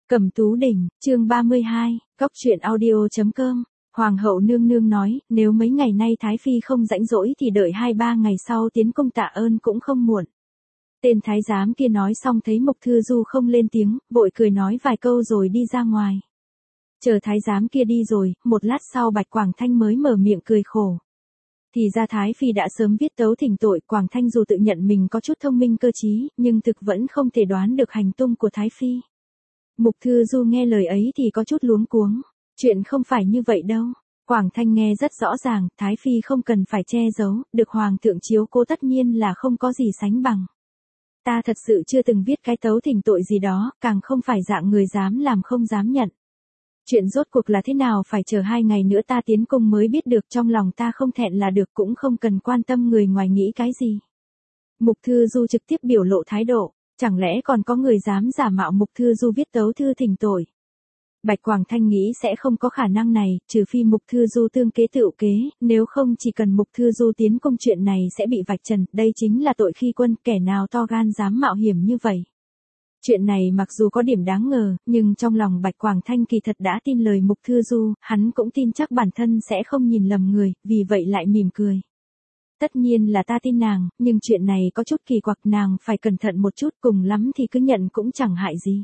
Cẩm Tú Đỉnh, chương 32, Góc truyện audio.com. Hoàng hậu nương nương nói, nếu mấy ngày nay Thái Phi không rảnh rỗi thì đợi 2-3 ngày sau tiến công tạ ơn cũng không muộn. Tên thái giám kia nói xong thấy Mục Thư Du không lên tiếng, vội cười nói vài câu rồi đi ra ngoài. Chờ thái giám kia đi rồi, một lát sau Bạch Quảng Thanh mới mở miệng cười khổ. Thì ra Thái Phi đã sớm viết tấu thỉnh tội. Quảng Thanh dù tự nhận mình có chút thông minh cơ trí, nhưng thực vẫn không thể đoán được hành tung của Thái Phi. Mục Thư Du nghe lời ấy thì có chút luống cuống. Chuyện không phải như vậy đâu. Quảng Thanh nghe rất rõ ràng, Thái Phi không cần phải che giấu, được Hoàng thượng chiếu cố tất nhiên là không có gì sánh bằng. Ta thật sự chưa từng viết cái tấu thỉnh tội gì đó, càng không phải dạng người dám làm không dám nhận. Chuyện rốt cuộc là thế nào phải chờ 2 ngày nữa ta tiến cung mới biết được, trong lòng ta không thẹn là được, cũng không cần quan tâm người ngoài nghĩ cái gì. Mục Thư Du trực tiếp biểu lộ thái độ, chẳng lẽ còn có người dám giả mạo Mục Thư Du viết tấu thư thỉnh tội. Bạch Quảng Thanh nghĩ sẽ không có khả năng này, trừ phi Mục Thư Du tương kế tựu kế, nếu không chỉ cần Mục Thư Du tiến công chuyện này sẽ bị vạch trần, đây chính là tội khi quân, kẻ nào to gan dám mạo hiểm như vậy. Chuyện này mặc dù có điểm đáng ngờ, nhưng trong lòng Bạch Quảng Thanh kỳ thật đã tin lời Mục Thư Du, hắn cũng tin chắc bản thân sẽ không nhìn lầm người, vì vậy lại mỉm cười. Tất nhiên là ta tin nàng, nhưng chuyện này có chút kỳ quặc, nàng phải cẩn thận một chút, cùng lắm thì cứ nhận cũng chẳng hại gì.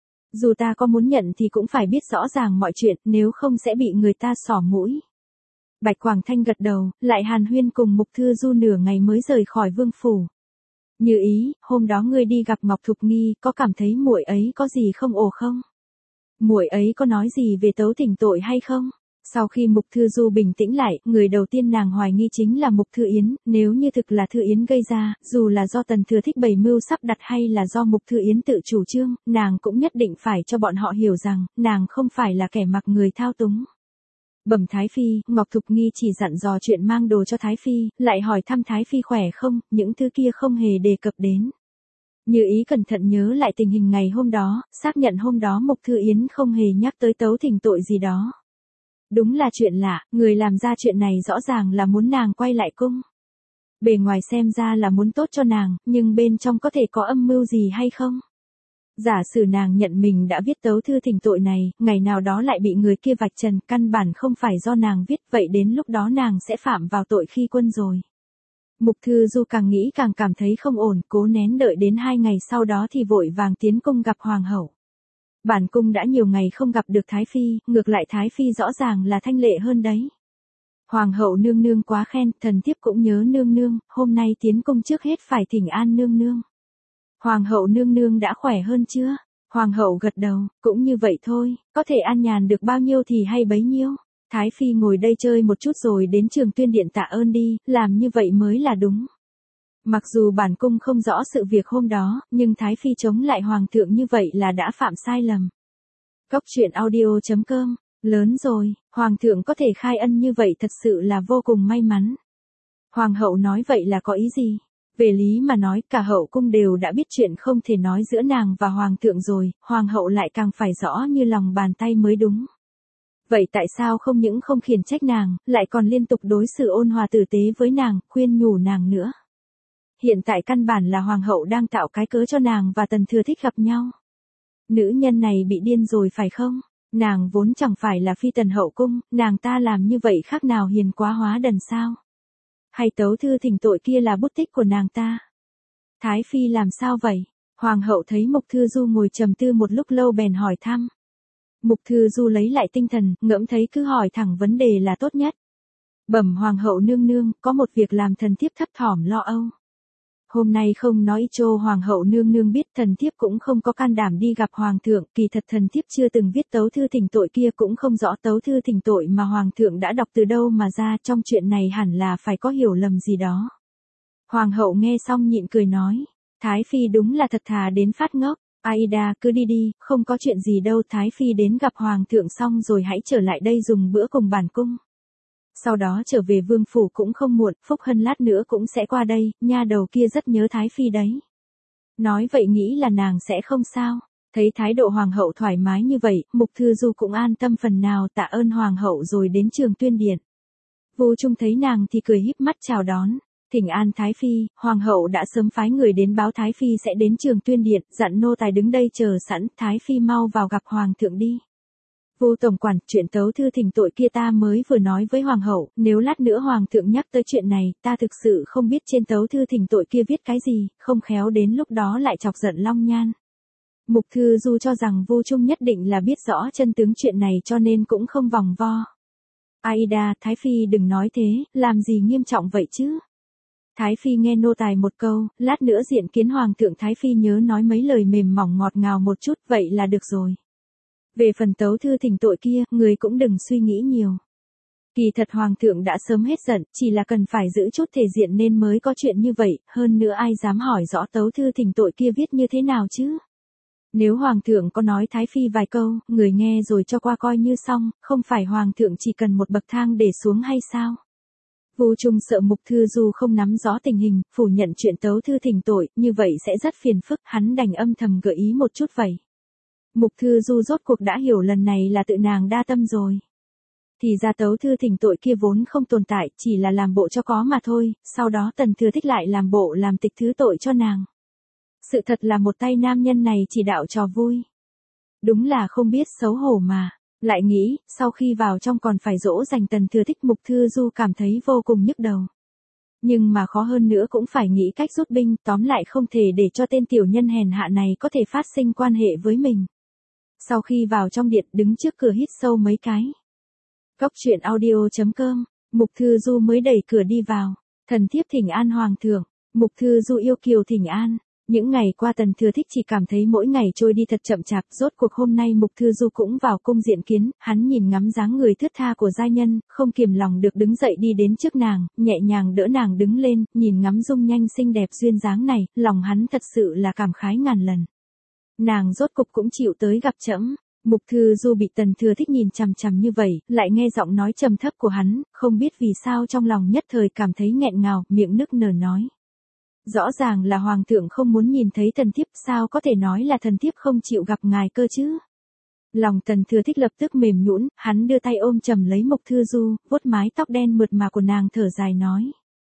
Dù ta có muốn nhận thì cũng phải biết rõ ràng mọi chuyện, nếu không sẽ bị người ta xỏ mũi. Bạch Quảng Thanh gật đầu, lại hàn huyên cùng Mục Thư Du nửa ngày mới rời khỏi vương phủ. Như ý, hôm đó ngươi đi gặp Ngọc Thục Nghi, có cảm thấy muội ấy có gì không ổn không? Muội ấy có nói gì về tấu thỉnh tội hay không? Sau khi Mục Thư Du bình tĩnh lại, người đầu tiên nàng hoài nghi chính là Mục Thư Yến, nếu như thực là Thư Yến gây ra, dù là do Tần Thừa Thích bày mưu sắp đặt hay là do Mục Thư Yến tự chủ trương, nàng cũng nhất định phải cho bọn họ hiểu rằng, nàng không phải là kẻ mặc người thao túng. Bẩm Thái Phi, Ngọc Thục Nghi chỉ dặn dò chuyện mang đồ cho Thái Phi, lại hỏi thăm Thái Phi khỏe không, những thứ kia không hề đề cập đến. Như ý cẩn thận nhớ lại tình hình ngày hôm đó, xác nhận hôm đó Mục Thư Yến không hề nhắc tới tấu thỉnh tội gì đó. Đúng là chuyện lạ, người làm ra chuyện này rõ ràng là muốn nàng quay lại cung. Bề ngoài xem ra là muốn tốt cho nàng, nhưng bên trong có thể có âm mưu gì hay không? Giả sử nàng nhận mình đã viết tấu thư thỉnh tội này, ngày nào đó lại bị người kia vạch trần, căn bản không phải do nàng viết, vậy đến lúc đó nàng sẽ phạm vào tội khi quân rồi. Mục Thư Du càng nghĩ càng cảm thấy không ổn, cố nén đợi đến 2 ngày sau đó thì vội vàng tiến cung gặp Hoàng hậu. Bản cung đã nhiều ngày không gặp được Thái Phi, ngược lại Thái Phi rõ ràng là thanh lệ hơn đấy. Hoàng hậu nương nương quá khen, thần thiếp cũng nhớ nương nương, hôm nay tiến cung trước hết phải thỉnh an nương nương. Hoàng hậu nương nương đã khỏe hơn chưa? Hoàng hậu gật đầu, cũng như vậy thôi, có thể an nhàn được bao nhiêu thì hay bấy nhiêu. Thái Phi ngồi đây chơi một chút rồi đến Trường Tuyên Điện tạ ơn đi, làm như vậy mới là đúng. Mặc dù bản cung không rõ sự việc hôm đó, nhưng Thái Phi chống lại Hoàng thượng như vậy là đã phạm sai lầm. Góc truyện audio.com, lớn rồi, Hoàng thượng có thể khai ân như vậy thật sự là vô cùng may mắn. Hoàng hậu nói vậy là có ý gì? Về lý mà nói, cả hậu cung đều đã biết chuyện không thể nói giữa nàng và Hoàng thượng rồi, Hoàng hậu lại càng phải rõ như lòng bàn tay mới đúng. Vậy tại sao không những không khiển trách nàng, lại còn liên tục đối xử ôn hòa tử tế với nàng, khuyên nhủ nàng nữa? Hiện tại căn bản là Hoàng hậu đang tạo cái cớ cho nàng và Tần Thừa Thích gặp nhau. Nữ nhân này bị điên rồi phải không? Nàng vốn chẳng phải là phi tần hậu cung, nàng ta làm như vậy khác nào hiền quá hóa đần sao? Hay tấu thư thỉnh tội kia là bút tích của nàng ta? Thái Phi làm sao vậy? Hoàng hậu thấy Mục Thư Du ngồi trầm tư một lúc lâu bèn hỏi thăm. Mục Thư Du lấy lại tinh thần, ngẫm thấy cứ hỏi thẳng vấn đề là tốt nhất. Bẩm Hoàng hậu nương nương, có một việc làm thần thiếp thấp thỏm lo âu. Hôm nay không nói cho Hoàng hậu nương nương biết, thần thiếp cũng không có can đảm đi gặp Hoàng thượng, kỳ thật thần thiếp chưa từng viết tấu thư thỉnh tội kia, cũng không rõ tấu thư thỉnh tội mà Hoàng thượng đã đọc từ đâu mà ra, trong chuyện này hẳn là phải có hiểu lầm gì đó. Hoàng hậu nghe xong nhịn cười nói, Thái Phi đúng là thật thà đến phát ngốc. Aida, cứ đi đi, không có chuyện gì đâu. Thái Phi đến gặp Hoàng thượng xong rồi hãy trở lại đây dùng bữa cùng bản cung. Sau đó trở về vương phủ cũng không muộn, Phúc Hân lát nữa cũng sẽ qua đây, nha đầu kia rất nhớ Thái Phi đấy. Nói vậy nghĩ là nàng sẽ không sao. Thấy thái độ Hoàng hậu thoải mái như vậy, Mục Thư Du cũng an tâm phần nào, tạ ơn Hoàng hậu rồi đến Trường Tuyên Điện. Vô Trung thấy nàng thì cười híp mắt chào đón. Thỉnh an Thái Phi, Hoàng hậu đã sớm phái người đến báo Thái Phi sẽ đến Trường Tuyên Điện, dặn nô tài đứng đây chờ sẵn, Thái Phi mau vào gặp Hoàng thượng đi. Vô tổng quản, chuyện tấu thư thỉnh tội kia ta mới vừa nói với Hoàng hậu, nếu lát nữa Hoàng thượng nhắc tới chuyện này, ta thực sự không biết trên tấu thư thỉnh tội kia viết cái gì, không khéo đến lúc đó lại chọc giận Long Nhan. Mục Thư Du cho rằng Vu Trung nhất định là biết rõ chân tướng chuyện này cho nên cũng không vòng vo. Aida, Thái Phi đừng nói thế, làm gì nghiêm trọng vậy chứ? Thái Phi nghe nô tài một câu, lát nữa diện kiến Hoàng thượng Thái Phi nhớ nói mấy lời mềm mỏng ngọt ngào một chút, vậy là được rồi. Về phần tấu thư thỉnh tội kia, người cũng đừng suy nghĩ nhiều. Kỳ thật Hoàng thượng đã sớm hết giận, chỉ là cần phải giữ chút thể diện nên mới có chuyện như vậy, hơn nữa ai dám hỏi rõ tấu thư thỉnh tội kia viết như thế nào chứ? Nếu Hoàng thượng có nói Thái Phi vài câu, người nghe rồi cho qua coi như xong, không phải Hoàng thượng chỉ cần một bậc thang để xuống hay sao? Vu Trung sợ Mục Thư Du không nắm rõ tình hình, phủ nhận chuyện tấu thư thỉnh tội, như vậy sẽ rất phiền phức, hắn đành âm thầm gợi ý một chút vậy. Mục Thư Du rốt cuộc đã hiểu lần này là tự nàng đa tâm rồi. Thì ra tấu thư thỉnh tội kia vốn không tồn tại, chỉ là làm bộ cho có mà thôi, sau đó Tần Thừa Thích lại làm bộ làm tịch thứ tội cho nàng. Sự thật là một tay nam nhân này chỉ đạo trò vui. Đúng là không biết xấu hổ mà. Lại nghĩ, sau khi vào trong còn phải dỗ dành Tần Thừa Thích, Mục Thư Du cảm thấy vô cùng nhức đầu. Nhưng mà khó hơn nữa cũng phải nghĩ cách rút binh, tóm lại không thể để cho tên tiểu nhân hèn hạ này có thể phát sinh quan hệ với mình. Sau khi vào trong điện, đứng trước cửa hít sâu mấy cái. Góc truyện audio.com, Mục Thư Du mới đẩy cửa đi vào. Thần thiếp thỉnh an Hoàng thượng. Mục Thư Du yêu kiều thỉnh an. Những ngày qua Tần Thừa Thích chỉ cảm thấy mỗi ngày trôi đi thật chậm chạp, rốt cuộc hôm nay Mục Thư Du cũng vào cung diện kiến, hắn nhìn ngắm dáng người thướt tha của giai nhân, không kiềm lòng được đứng dậy đi đến trước nàng, nhẹ nhàng đỡ nàng đứng lên, nhìn ngắm dung nhanh xinh đẹp duyên dáng này, lòng hắn thật sự là cảm khái ngàn lần. Nàng rốt cục cũng chịu tới gặp trẫm. Mục Thư Du bị Tần Thừa Thích nhìn chằm chằm như vậy, lại nghe giọng nói trầm thấp của hắn, không biết vì sao trong lòng nhất thời cảm thấy nghẹn ngào, miệng nức nở nói. Rõ ràng là Hoàng thượng không muốn nhìn thấy thần thiếp, sao có thể nói là thần thiếp không chịu gặp ngài cơ chứ? Lòng Tần Thừa Thích lập tức mềm nhũn, hắn đưa tay ôm chầm lấy Mục Thư Du, vuốt mái tóc đen mượt mà của nàng thở dài nói.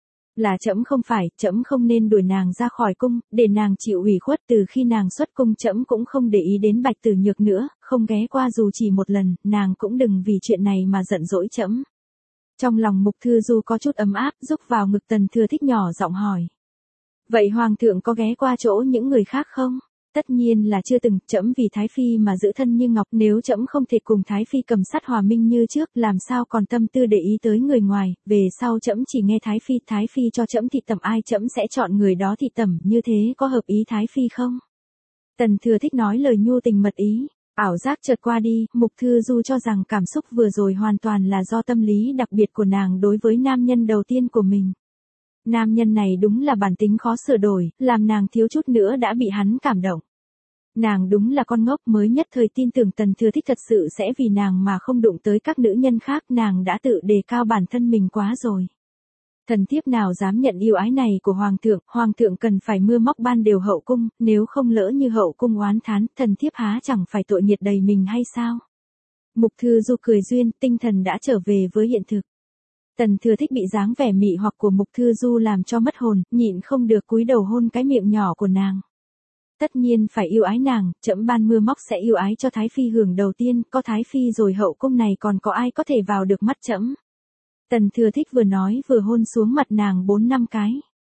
Là trẫm không phải, trẫm không nên đuổi nàng ra khỏi cung, để nàng chịu ủy khuất, từ khi nàng xuất cung trẫm cũng không để ý đến Bạch Tử Nhược nữa, không ghé qua dù chỉ một lần, nàng cũng đừng vì chuyện này mà giận dỗi trẫm. Trong lòng Mục Thư Du có chút ấm áp, rúc vào ngực Tần Thừa Thích nhỏ giọng hỏi. Vậy Hoàng thượng có ghé qua chỗ những người khác không? Tất nhiên là chưa từng, trẫm vì Thái Phi mà giữ thân như ngọc, nếu trẫm không thể cùng Thái Phi cầm sắt hòa minh như trước, làm sao còn tâm tư để ý tới người ngoài, về sau trẫm chỉ nghe Thái Phi cho trẫm thị tẩm ai trẫm sẽ chọn người đó thị tẩm, như thế có hợp ý Thái Phi không? Tần Thừa Thích nói lời nhu tình mật ý, ảo giác chợt qua đi, Mục Thư Du cho rằng cảm xúc vừa rồi hoàn toàn là do tâm lý đặc biệt của nàng đối với nam nhân đầu tiên của mình. Nam nhân này đúng là bản tính khó sửa đổi, làm nàng thiếu chút nữa đã bị hắn cảm động. Nàng đúng là con ngốc, mới nhất thời tin tưởng Tần Thừa Thích thật sự sẽ vì nàng mà không đụng tới các nữ nhân khác, nàng đã tự đề cao bản thân mình quá rồi. Thần thiếp nào dám nhận yêu ái này của Hoàng thượng cần phải mưa móc ban đều hậu cung, nếu không lỡ như hậu cung oán thán, thần thiếp há chẳng phải tội nghiệt đầy mình hay sao? Mục Thư Du cười duyên, tinh thần đã trở về với hiện thực. Tần Thừa Thích bị dáng vẻ mị hoặc của Mục Thư Du làm cho mất hồn, nhịn không được cúi đầu hôn cái miệng nhỏ của nàng. Tất nhiên phải yêu ái nàng, trẫm ban mưa móc sẽ yêu ái cho Thái Phi hưởng đầu tiên, có Thái Phi rồi hậu cung này còn có ai có thể vào được mắt trẫm. Tần Thừa Thích vừa nói vừa hôn xuống mặt nàng 4-5 cái.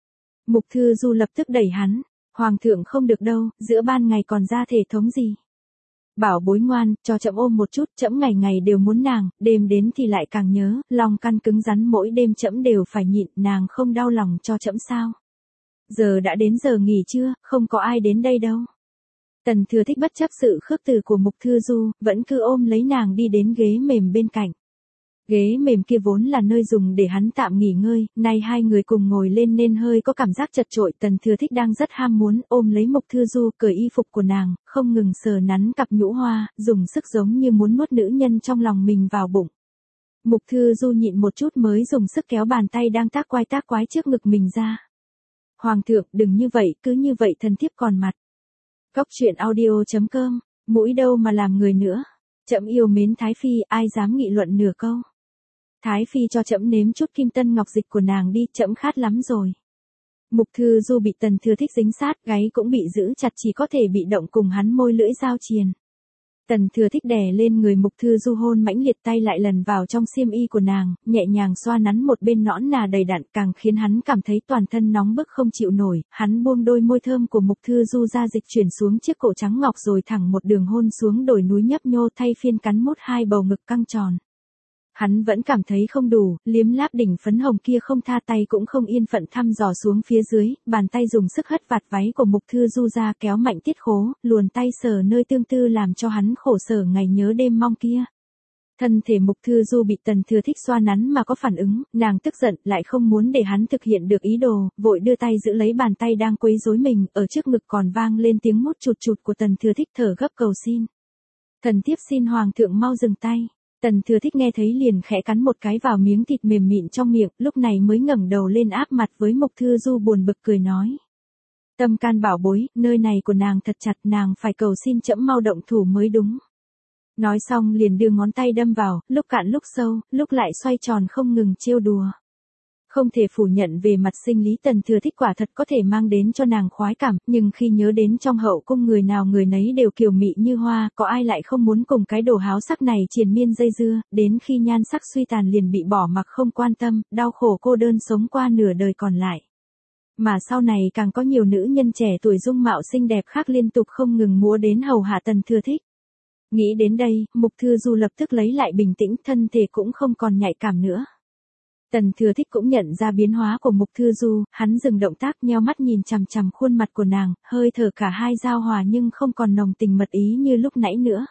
Mục Thư Du lập tức đẩy hắn, Hoàng thượng không được đâu, giữa ban ngày còn ra thể thống gì. Bảo bối ngoan, cho trẫm ôm một chút, trẫm ngày ngày đều muốn nàng, đêm đến thì lại càng nhớ, lòng căn cứng rắn mỗi đêm trẫm đều phải nhịn, nàng không đau lòng cho trẫm sao? Giờ đã đến giờ nghỉ trưa, không có ai đến đây đâu. Tần Thừa Thích bất chấp sự khước từ của Mục Thư Du, vẫn cứ ôm lấy nàng đi đến ghế mềm bên cạnh. Ghế mềm kia vốn là nơi dùng để hắn tạm nghỉ ngơi, nay hai người cùng ngồi lên nên hơi có cảm giác chật chội. Tần Thừa Thích đang rất ham muốn ôm lấy Mục Thư Du, cởi y phục của nàng, không ngừng sờ nắn cặp nhũ hoa, dùng sức giống như muốn nuốt nữ nhân trong lòng mình vào bụng. Mục Thư Du nhịn một chút mới dùng sức kéo bàn tay đang tác quái trước ngực mình ra. Hoàng thượng, đừng như vậy, cứ như vậy thần thiếp còn mặt. Góc truyện audio.com, mũi đâu mà làm người nữa. Trẫm yêu mến Thái Phi, ai dám nghị luận nửa câu. Thái Phi cho trẫm nếm chút kim tân ngọc dịch của nàng đi, trẫm khát lắm rồi. Mục Thư Du bị Tần Thừa Thích dính sát, gáy cũng bị giữ chặt, chỉ có thể bị động cùng hắn môi lưỡi giao triền. Tần Thừa Thích đè lên người Mục Thư Du hôn mãnh liệt, tay lại lần vào trong xiêm y của nàng, nhẹ nhàng xoa nắn một bên nõn nà đầy đặn, càng khiến hắn cảm thấy toàn thân nóng bức không chịu nổi. Hắn buông đôi môi thơm của Mục Thư Du ra, dịch chuyển xuống chiếc cổ trắng ngọc rồi thẳng một đường hôn xuống đồi núi nhấp nhô, thay phiên cắn mút hai bầu ngực căng tròn. Hắn vẫn cảm thấy không đủ, liếm láp đỉnh phấn hồng kia không tha, tay cũng không yên phận thăm dò xuống phía dưới, bàn tay dùng sức hất vạt váy của Mục Thư Du ra, kéo mạnh tiết khố, luồn tay sờ nơi tương tư làm cho hắn khổ sở ngày nhớ đêm mong kia. Thân thể Mục Thư Du bị Tần Thừa Thích xoa nắn mà có phản ứng, nàng tức giận, lại không muốn để hắn thực hiện được ý đồ, vội đưa tay giữ lấy bàn tay đang quấy rối mình, ở trước ngực còn vang lên tiếng mút chụt chụt của Tần Thừa Thích thở gấp cầu xin. Thần thiếp xin hoàng thượng mau dừng tay. Tần Thừa Thích nghe thấy liền khẽ cắn một cái vào miếng thịt mềm mịn trong miệng, lúc này mới ngẩng đầu lên áp mặt với Mục Thư Du buồn bực cười nói. Tâm can bảo bối, nơi này của nàng thật chặt, nàng phải cầu xin trẫm mau động thủ mới đúng. Nói xong liền đưa ngón tay đâm vào, lúc cạn lúc sâu, lúc lại xoay tròn không ngừng trêu đùa. Không thể phủ nhận về mặt sinh lý Tần Thừa Thích quả thật có thể mang đến cho nàng khoái cảm, nhưng khi nhớ đến trong hậu cung người nào người nấy đều kiều mị như hoa, có ai lại không muốn cùng cái đồ háo sắc này triền miên dây dưa, đến khi nhan sắc suy tàn liền bị bỏ mặc không quan tâm, đau khổ cô đơn sống qua nửa đời còn lại. Mà sau này càng có nhiều nữ nhân trẻ tuổi dung mạo xinh đẹp khác liên tục không ngừng múa đến hầu hạ Tần Thừa Thích. Nghĩ đến đây, Mục Thư Du lập tức lấy lại bình tĩnh, thân thể cũng không còn nhạy cảm nữa. Tần Thừa Thích cũng nhận ra biến hóa của Mục Thư Du, hắn dừng động tác, nheo mắt nhìn chằm chằm khuôn mặt của nàng, hơi thở cả hai giao hòa nhưng không còn nồng tình mật ý như lúc nãy nữa.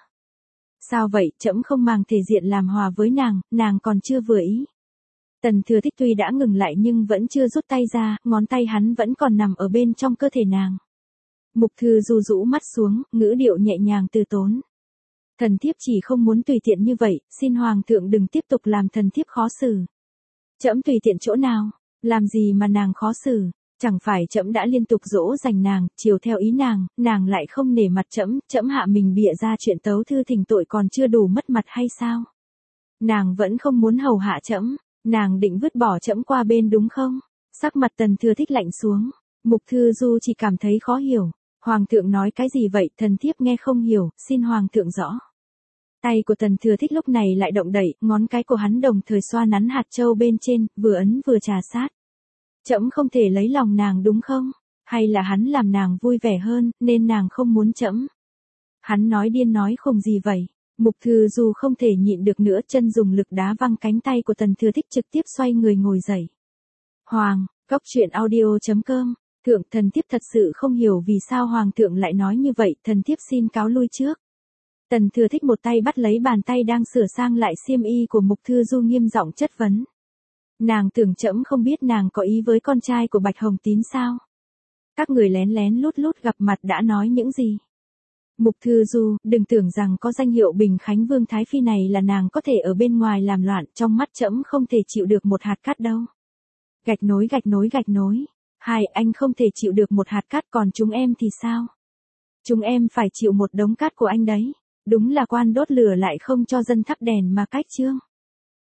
Sao vậy, trẫm không màng thể diện làm hòa với nàng còn chưa vừa ý. Tần Thừa Thích tuy đã ngừng lại nhưng vẫn chưa rút tay ra, ngón tay hắn vẫn còn nằm ở bên trong cơ thể nàng. Mục Thư Du rũ mắt xuống, ngữ điệu nhẹ nhàng từ tốn. Thần thiếp chỉ không muốn tùy tiện như vậy, xin hoàng thượng đừng tiếp tục làm thần thiếp khó xử. Trẫm tùy tiện chỗ nào, làm gì mà nàng khó xử, chẳng phải trẫm đã liên tục dỗ dành nàng, chiều theo ý nàng lại không nể mặt trẫm hạ mình bịa ra chuyện tấu thư thỉnh tội còn chưa đủ mất mặt hay sao? Nàng vẫn không muốn hầu hạ trẫm, nàng định vứt bỏ trẫm qua bên đúng không? Sắc mặt Tần Thừa Thích lạnh xuống, Mục Thư Du chỉ cảm thấy khó hiểu, hoàng thượng nói cái gì vậy, thần thiếp nghe không hiểu, xin hoàng thượng rõ. Tay của Tần Thừa Thích lúc này lại động đậy, ngón cái của hắn đồng thời xoa nắn hạt châu bên trên, vừa ấn vừa trà sát. Trẫm không thể lấy lòng nàng đúng không? Hay là hắn làm nàng vui vẻ hơn, nên nàng không muốn trẫm? Hắn nói điên nói khùng gì vậy? Mục Thư Du không thể nhịn được nữa, chân dùng lực đá văng cánh tay của Tần Thừa Thích, trực tiếp xoay người ngồi dậy. Hoàng, Cóc Truyện Audio.com, thượng, thần thiếp thật sự không hiểu vì sao hoàng thượng lại nói như vậy, thần thiếp xin cáo lui trước. Tần Thừa Thích một tay bắt lấy bàn tay đang sửa sang lại xiêm y của Mục Thư Du, nghiêm giọng chất vấn. Nàng tưởng trẫm không biết nàng có ý với con trai của Bạch Hồng Tín sao? Các người lén lén lút lút gặp mặt đã nói những gì? Mục Thư Du, đừng tưởng rằng có danh hiệu Bình Khánh Vương Thái Phi này là nàng có thể ở bên ngoài làm loạn, trong mắt trẫm không thể chịu được một hạt cát đâu. Gạch nối. Hai, anh không thể chịu được một hạt cát, còn chúng em thì sao? Chúng em phải chịu một đống cát của anh đấy. Đúng là quan đốt lửa lại không cho dân thắp đèn mà cách chương.